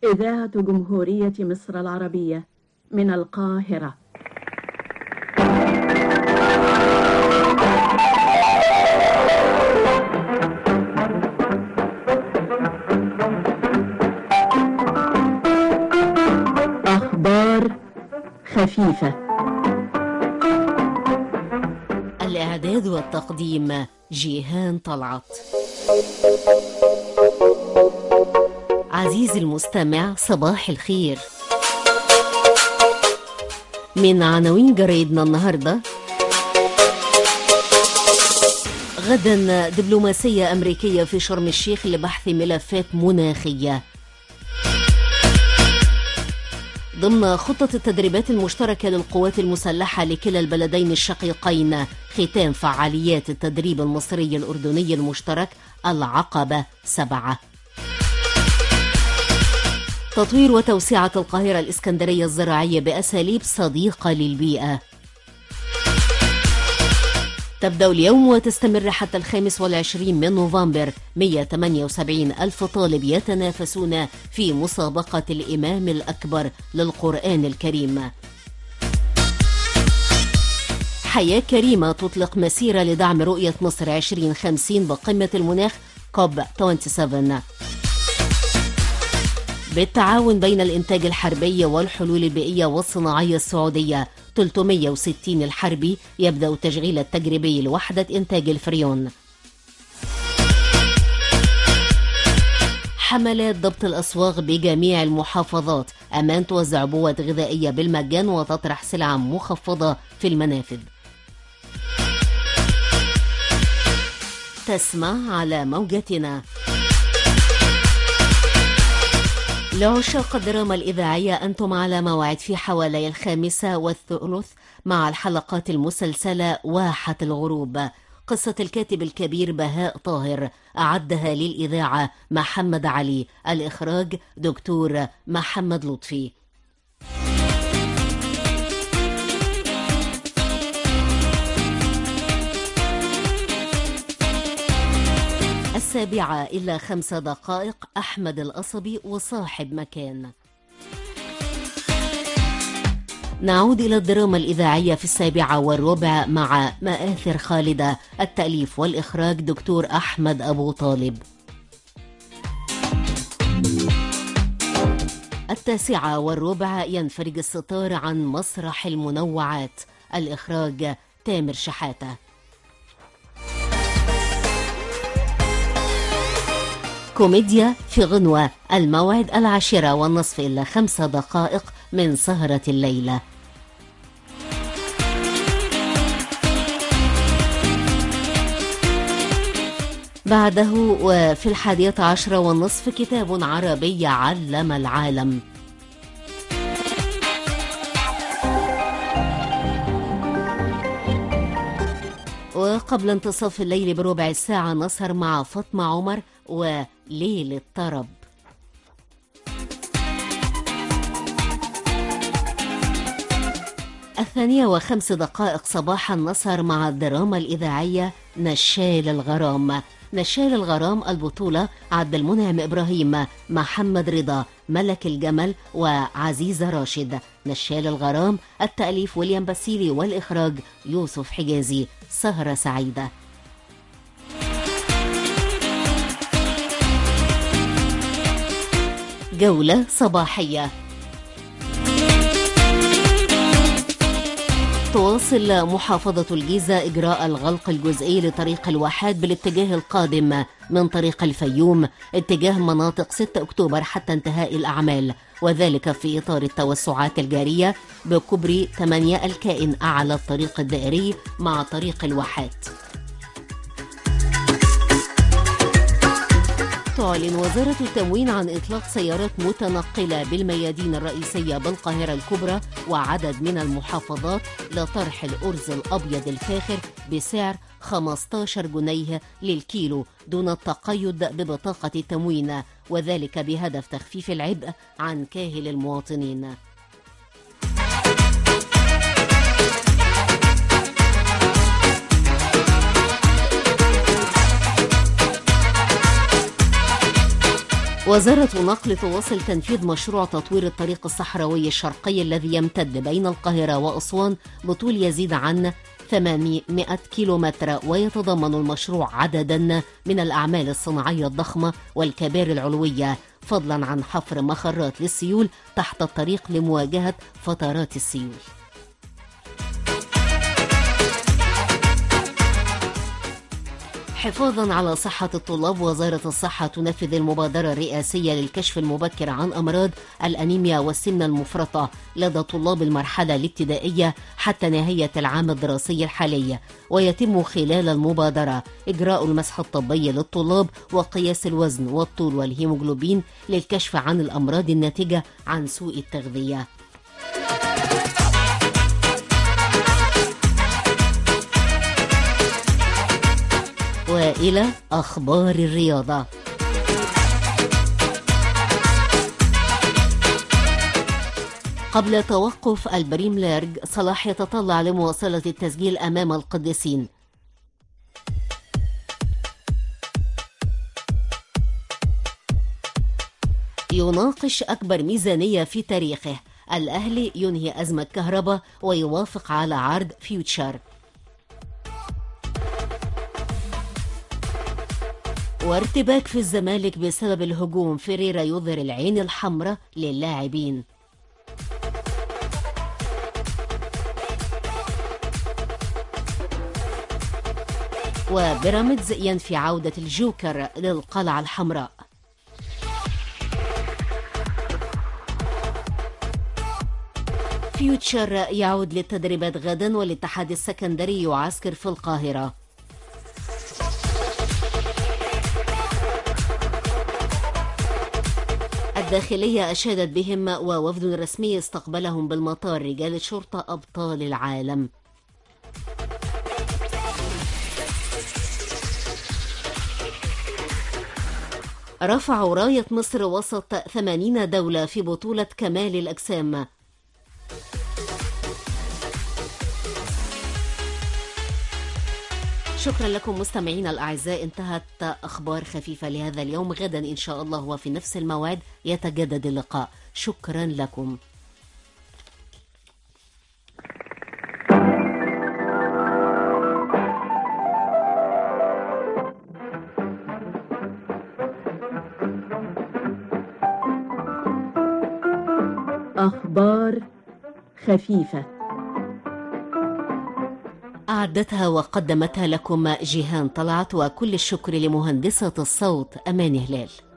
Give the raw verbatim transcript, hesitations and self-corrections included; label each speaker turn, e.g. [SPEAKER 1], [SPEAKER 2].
[SPEAKER 1] إذاعة جمهورية مصر العربية من القاهرة. أخبار خفيفة.
[SPEAKER 2] الإعداد والتقديم جيهان طلعت. عزيزي المستمع، صباح الخير. من عناوين جريدنا النهاردة: غدا دبلوماسية أمريكية في شرم الشيخ لبحث ملفات مناخية. ضمن خطة التدريبات المشتركة للقوات المسلحة لكلا البلدين الشقيقين، ختام فعاليات التدريب المصري الأردني المشترك العقبة سبعة. تطوير وتوسعة القاهرة الإسكندرية الزراعية بأساليب صديقة للبيئة. تبدأ اليوم وتستمر حتى الخامس والعشرين من نوفمبر مئة وثمانية وسبعين ألف طالب يتنافسون في مسابقة الإمام الأكبر للقرآن الكريم. حياة كريمة تطلق مسيرة لدعم رؤية مصر عشرين خمسين بقمة المناخ كوب سبعة وعشرين بالتعاون بين الإنتاج الحربي والحلول البيئية والصناعية السعودية. ثلاثمئة وستين الحربي يبدأ التشغيل التجريبي لوحدة إنتاج الفريون. حملات ضبط الأسواق بجميع المحافظات. أمان توزع بواد غذائية بالمجان وتطرح سلع مخفضة في المنافذ. تسمع على موجتنا. لعشاق الدراما الإذاعية، أنتم على موعد في حوالي الخامسة والثلث مع الحلقات المسلسلة واحة الغروب. قصة الكاتب الكبير بهاء طاهر، أعدها للإذاعة محمد علي، الإخراج دكتور محمد لطفي. السابعة إلا خمس دقائق، أحمد القصبي وصاحب مكان. نعود إلى الدراما الإذاعية في السابعة والربع مع مآثر خالدة، التأليف والإخراج دكتور أحمد أبو طالب. التاسعة والربع ينفرج الستار عن مسرح المنوعات، الإخراج تامر شحاتة. كوميديا في غنوة، الموعد العاشرة والنصف إلا خمس دقائق من سهرة الليلة. بعده وفي الحادية عشرة والنصف كتاب عربي علم العالم. وقبل انتصاف الليل بربع ساعة نسهر مع فاطمة عمر وليل الطرب. الثانية وخمس دقائق صباحا نسهر مع الدراما الإذاعية نشال الغرام. نشال الغرام البطولة عبد المنعم إبراهيم، محمد رضا، ملك الجمل وعزيزة راشد. نشال الغرام التأليف ويليام باسيلي والإخراج يوسف حجازي. سهرة سعيدة. جولة صباحية. تواصل محافظة الجيزة إجراء الغلق الجزئي لطريق الواحات بالاتجاه القادم من طريق الفيوم اتجاه مناطق ستة أكتوبر حتى انتهاء الأعمال، وذلك في إطار التوسعات الجارية بكوبري ثمانية الكائن أعلى الطريق الدائري مع طريق الواحات. تعلن وزارة التموين عن إطلاق سيارات متنقلة بالميادين الرئيسية بالقاهرة الكبرى وعدد من المحافظات لطرح الأرز الأبيض الفاخر بسعر خمسة عشر جنيه للكيلو دون التقيد ببطاقة التموين، وذلك بهدف تخفيف العبء عن كاهل المواطنين. وزارة النقل تواصل تنفيذ مشروع تطوير الطريق الصحراوي الشرقي الذي يمتد بين القاهرة وأسوان بطول يزيد عن ثمانمائة كيلومتر، ويتضمن المشروع عددا من الأعمال الصناعية الضخمة والكباري العلوية، فضلا عن حفر مخرات للسيول تحت الطريق لمواجهة فترات السيول. حفاظا على صحة الطلاب، وزارة الصحة تنفذ المبادرة الرئاسية للكشف المبكر عن أمراض الأنيميا والسمنة المفرطة لدى طلاب المرحلة الابتدائية حتى نهاية العام الدراسي الحالي، ويتم خلال المبادرة إجراء المسح الطبي للطلاب وقياس الوزن والطول والهيموجلوبين للكشف عن الأمراض الناتجة عن سوء التغذية. وإلى أخبار الرياضة. قبل توقف البريمير ليج، صلاح يتطلع لمواصلة التسجيل أمام القديسين. يناقش أكبر ميزانية في تاريخه، الأهلي ينهي أزمة كهرباء ويوافق على عرض فيوتشر. وارتباك في الزمالك بسبب الهجوم، فيريرا يظهر العين الحمراء للاعبين. وبيراميدز ينفي عودة الجوكر للقلعة الحمراء. فيوتشر يعود للتدريبات غدا، والاتحاد السكندري يعسكر في القاهرة. الداخلية أشادت بهم ووفد رسمي استقبلهم بالمطار رجال شرطة أبطال العالم. رفعوا راية مصر وسط ثمانين دولة في بطولة كمال الأجسام. شكرا لكم مستمعينا الأعزاء، انتهت أخبار خفيفة لهذا اليوم. غدا إن شاء الله وفي نفس الموعد يتجدد اللقاء. شكرا لكم.
[SPEAKER 1] أخبار خفيفة
[SPEAKER 2] أعدتها وقدمتها لكم جيهان طلعت، وكل الشكر لمهندسة الصوت أمان هلال.